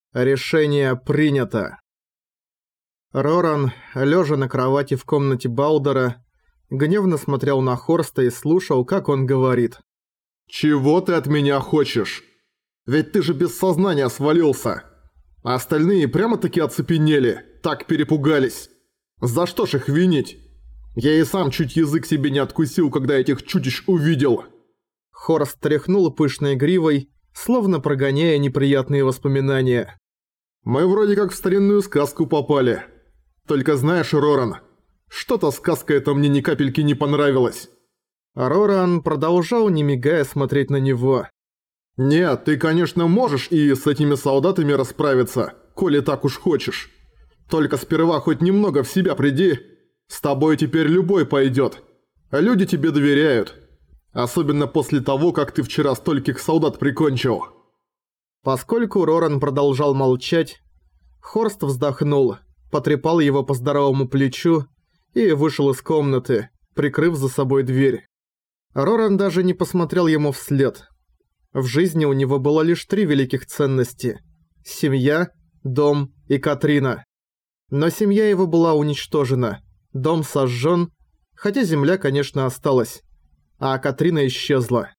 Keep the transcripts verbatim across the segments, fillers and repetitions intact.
Решение принято. Роран, лежа на кровати в комнате Балдера, гневно смотрел на Хорста и слушал, как он говорит. «Чего ты от меня хочешь? Ведь ты же без сознания свалился. А остальные прямо-таки оцепенели, так перепугались. За что ж их винить? Я и сам чуть язык себе не откусил, когда этих чудищ увидел». Хорст тряхнул пышной гривой, словно прогоняя неприятные воспоминания. «Мы вроде как в старинную сказку попали. Только знаешь, Роран, что-то сказка эта мне ни капельки не понравилась». Роран продолжал, не мигая, смотреть на него. «Нет, ты, конечно, можешь и с этими солдатами расправиться, коли так уж хочешь. Только сперва хоть немного в себя приди. С тобой теперь любой пойдет. Люди тебе доверяют. Особенно после того, как ты вчера стольких солдат прикончил». Поскольку Роран продолжал молчать, Хорст вздохнул, потрепал его по здоровому плечу и вышел из комнаты, прикрыв за собой дверь. Роран даже не посмотрел ему вслед. В жизни у него было лишь три великих ценности – семья, дом и Катрина. Но семья его была уничтожена, дом сожжен, хотя земля, конечно, осталась, а Катрина исчезла.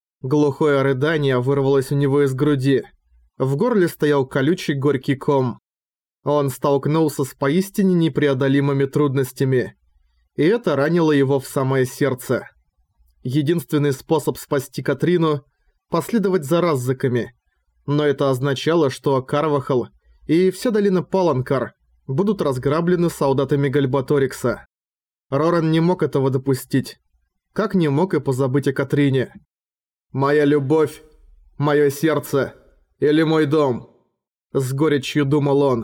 Глухое рыдание вырвалось у него из груди. В горле стоял колючий горький ком. Он столкнулся с поистине непреодолимыми трудностями, и это ранило его в самое сердце. Единственный способ спасти Катрину – последовать за Раззаками, но это означало, что Карвахал и вся долина Паланкар будут разграблены солдатами Гальбаторикса. Роран не мог этого допустить, как не мог и позабыть о Катрине. «Моя любовь, мое сердце или мой дом?» – с горечью думал он.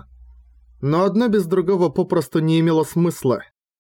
Но одно без другого попросту не имело смысла.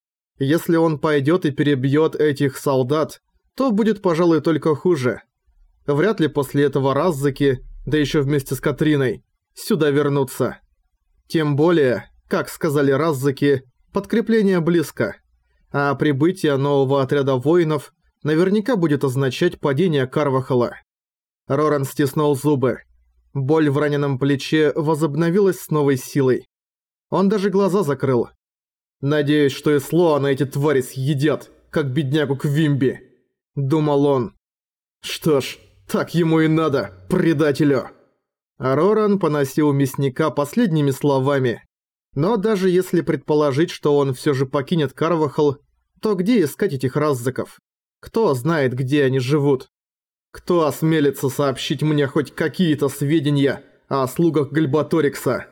Если он пойдет и перебьет этих солдат, то будет, пожалуй, только хуже. Вряд ли после этого Раззаки, да еще вместе с Катриной, сюда вернутся. Тем более, как сказали Раззаки, подкрепление близко, а прибытие нового отряда воинов наверняка будет означать падение Карвахала. Роран стиснул зубы. Боль в раненом плече возобновилась с новой силой. Он даже глаза закрыл. «Надеюсь, что и Слоана эти твари съедят, как беднягу Квимби», — думал он. «Что ж, так ему и надо, предателю». А Роран поносил мясника последними словами. Но даже если предположить, что он все же покинет Карвахал, то где искать этих Раззаков? Кто знает, где они живут? Кто осмелится сообщить мне хоть какие-то сведения о слугах Гальбаторикса?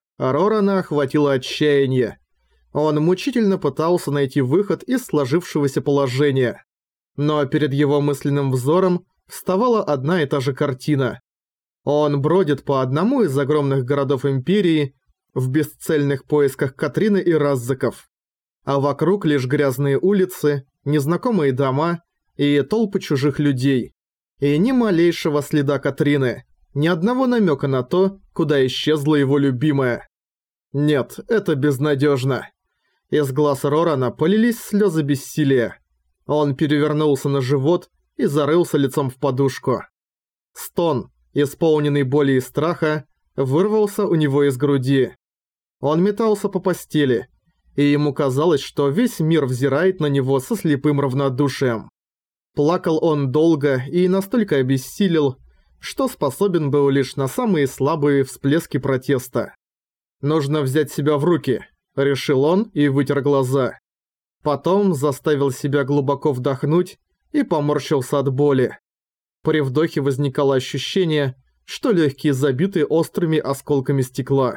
Рорана охватило отчаяние. Он мучительно пытался найти выход из сложившегося положения. Но перед его мысленным взором вставала одна и та же картина. Он бродит по одному из огромных городов Империи в бесцельных поисках Катрины и Раззаков. А вокруг лишь грязные улицы, незнакомые дома и толпы чужих людей. И ни малейшего следа Катрины, ни одного намека на то, куда исчезла его любимая. Нет, это безнадежно. Из глаз Рорана полились слезы бессилия. Он перевернулся на живот и зарылся лицом в подушку. Стон, исполненный боли и страха, вырвался у него из груди. Он метался по постели, и ему казалось, что весь мир взирает на него со слепым равнодушием. Плакал он долго и настолько обессилел, что способен был лишь на самые слабые всплески протеста. «Нужно взять себя в руки», — решил он и вытер глаза. Потом заставил себя глубоко вдохнуть и поморщился от боли. При вдохе возникало ощущение, что легкие забиты острыми осколками стекла.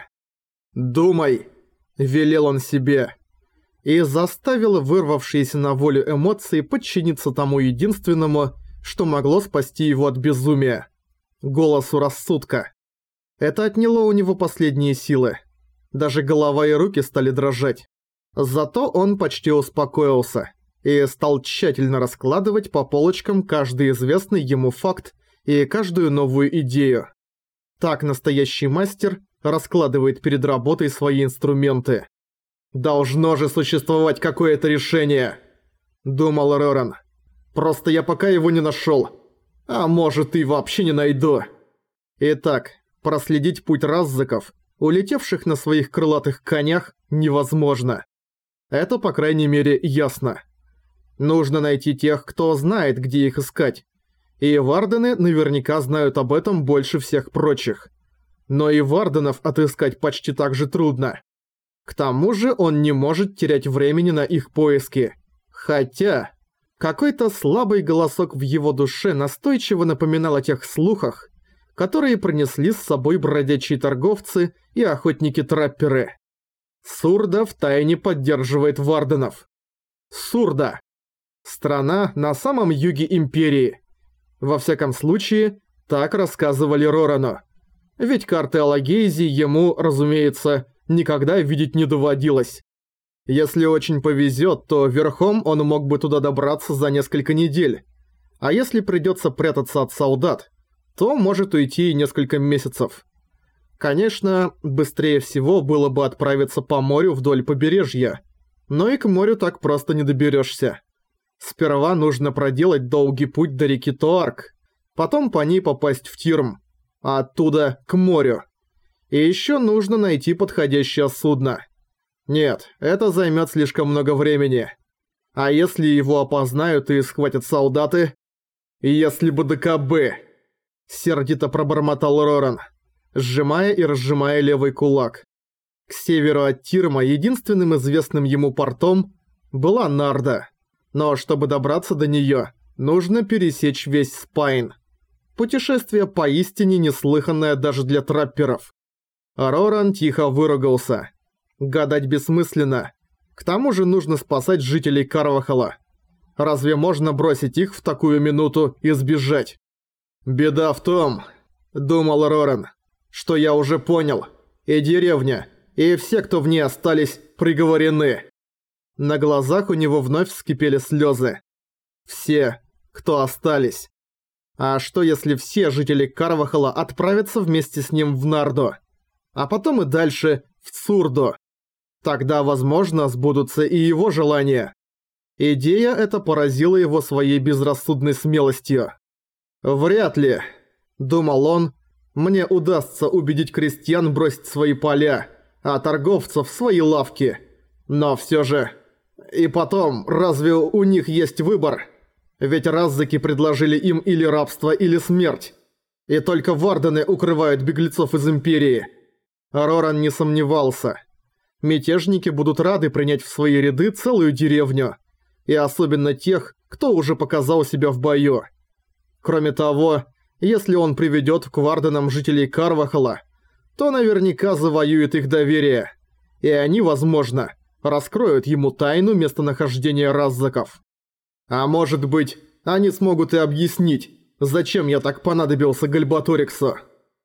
«Думай!» – велел он себе. И заставил вырвавшиеся на волю эмоции подчиниться тому единственному, что могло спасти его от безумия – голосу рассудка. Это отняло у него последние силы. Даже голова и руки стали дрожать. Зато он почти успокоился и стал тщательно раскладывать по полочкам каждый известный ему факт и каждую новую идею. Так настоящий мастер раскладывает перед работой свои инструменты. «Должно же существовать какое-то решение», — думал Роран. «Просто я пока его не нашел. А может, и вообще не найду». Итак, Проследить путь раззаков, улетевших на своих крылатых конях, невозможно. Это, по крайней мере, ясно. Нужно найти тех, кто знает, где их искать. И вардены наверняка знают об этом больше всех прочих. Но и варденов отыскать почти так же трудно. К тому же он не может терять времени на их поиски. Хотя, какой-то слабый голосок в его душе настойчиво напоминал о тех слухах, которые принесли с собой бродячие торговцы и охотники-трапперы. Сурда втайне поддерживает варденов. Сурда. Страна на самом юге Империи. Во всяком случае, так рассказывали Рорану. Ведь карты Алагейзи ему, разумеется, никогда видеть не доводилось. Если очень повезет, то верхом он мог бы туда добраться за несколько недель. А если придется прятаться от солдат, то может уйти и несколько месяцев. Конечно, быстрее всего было бы отправиться по морю вдоль побережья. Но и к морю так просто не доберешься. Сперва нужно проделать долгий путь до реки Тоарк, потом по ней попасть в Тирм, а оттуда к морю. И еще нужно найти подходящее судно. Нет, это займет слишком много времени. А если его опознают и схватят солдаты? Если бы ДКБ! Сердито пробормотал Роран, сжимая и разжимая левый кулак. К северу от Тирма единственным известным ему портом была Нарда. Но чтобы добраться до неё, нужно пересечь весь Спайн. Путешествие поистине неслыханное даже для трапперов. Роран тихо выругался. Гадать бессмысленно. К тому же нужно спасать жителей Карвахала. Разве можно бросить их в такую минуту и сбежать? «Беда в том, — думал Роран, — что я уже понял. И деревня, и все, кто в ней остались, приговорены». На глазах у него вновь вскипели слезы. Все, кто остались. А что если все жители Карвахала отправятся вместе с ним в Нарду? А потом и дальше в Цурду. Тогда, возможно, сбудутся и его желания. Идея эта поразила его своей безрассудной смелостью. «Вряд ли, — думал он, — мне удастся убедить крестьян бросить свои поля, а торговцев свои лавки. Но все же... И потом, разве у них есть выбор? Ведь раззаки предложили им или рабство, или смерть. И только вардены укрывают беглецов из Империи». Роран не сомневался. Мятежники будут рады принять в свои ряды целую деревню. И особенно тех, кто уже показал себя в бою. Кроме того, если он приведет к варденам жителей Карвахала, то наверняка завоюет их доверие. И они, возможно, раскроют ему тайну местонахождения раззаков. А может быть, они смогут и объяснить, зачем я так понадобился Гальбаториксу.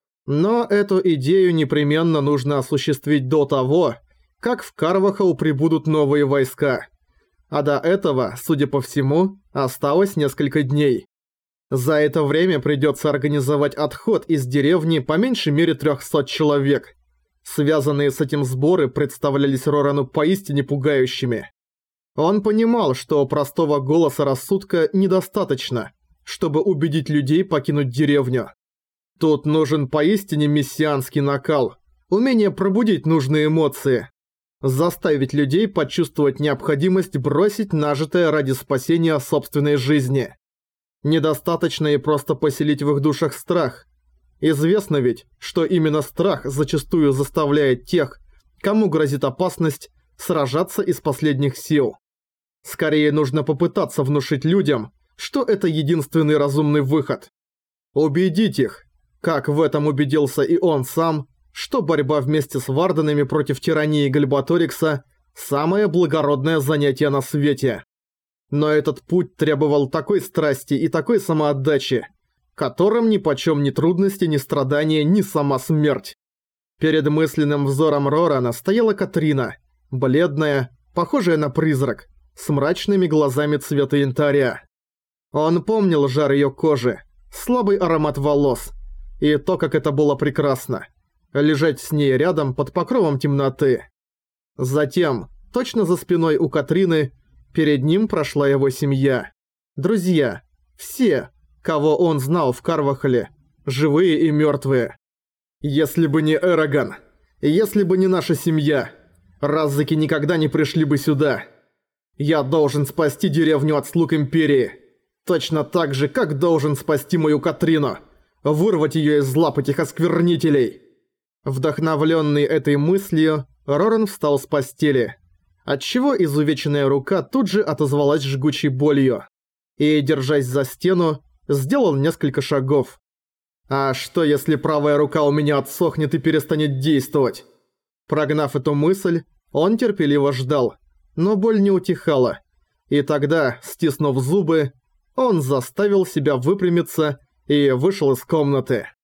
Но эту идею непременно нужно осуществить до того, как в Карвахал прибудут новые войска. А до этого, судя по всему, осталось несколько дней. За это время придется организовать отход из деревни по меньшей мере трёхсот человек. Связанные с этим сборы представлялись Рорану поистине пугающими. Он понимал, что простого голоса рассудка недостаточно, чтобы убедить людей покинуть деревню. Тут нужен поистине мессианский накал, умение пробудить нужные эмоции, заставить людей почувствовать необходимость бросить нажитое ради спасения собственной жизни. Недостаточно и просто поселить в их душах страх. Известно ведь, что именно страх зачастую заставляет тех, кому грозит опасность, сражаться из последних сил. Скорее нужно попытаться внушить людям, что это единственный разумный выход. Убедить их, как в этом убедился и он сам, что борьба вместе с варденами против тирании Гальбаторикса – самое благородное занятие на свете. Но этот путь требовал такой страсти и такой самоотдачи, которым нипочём ни трудности, ни страдания, ни сама смерть. Перед мысленным взором Рорана стояла Катрина, бледная, похожая на призрак, с мрачными глазами цвета янтаря. Он помнил жар её кожи, слабый аромат волос, и то, как это было прекрасно – лежать с ней рядом под покровом темноты. Затем, точно за спиной у Катрины, перед ним прошла его семья. Друзья. Все, кого он знал в Карвахале. Живые и мертвые. Если бы не Эраган, если бы не наша семья, Раззаки никогда не пришли бы сюда. Я должен спасти деревню от слуг Империи. Точно так же, как должен спасти мою Катрину. Вырвать ее из лап этих осквернителей. Вдохновленный этой мыслью, Роран встал с постели, отчего изувеченная рука тут же отозвалась жгучей болью. И, держась за стену, сделал несколько шагов. А что, если правая рука у меня отсохнет и перестанет действовать? Прогнав эту мысль, он терпеливо ждал, но боль не утихала. И тогда, стиснув зубы, он заставил себя выпрямиться и вышел из комнаты.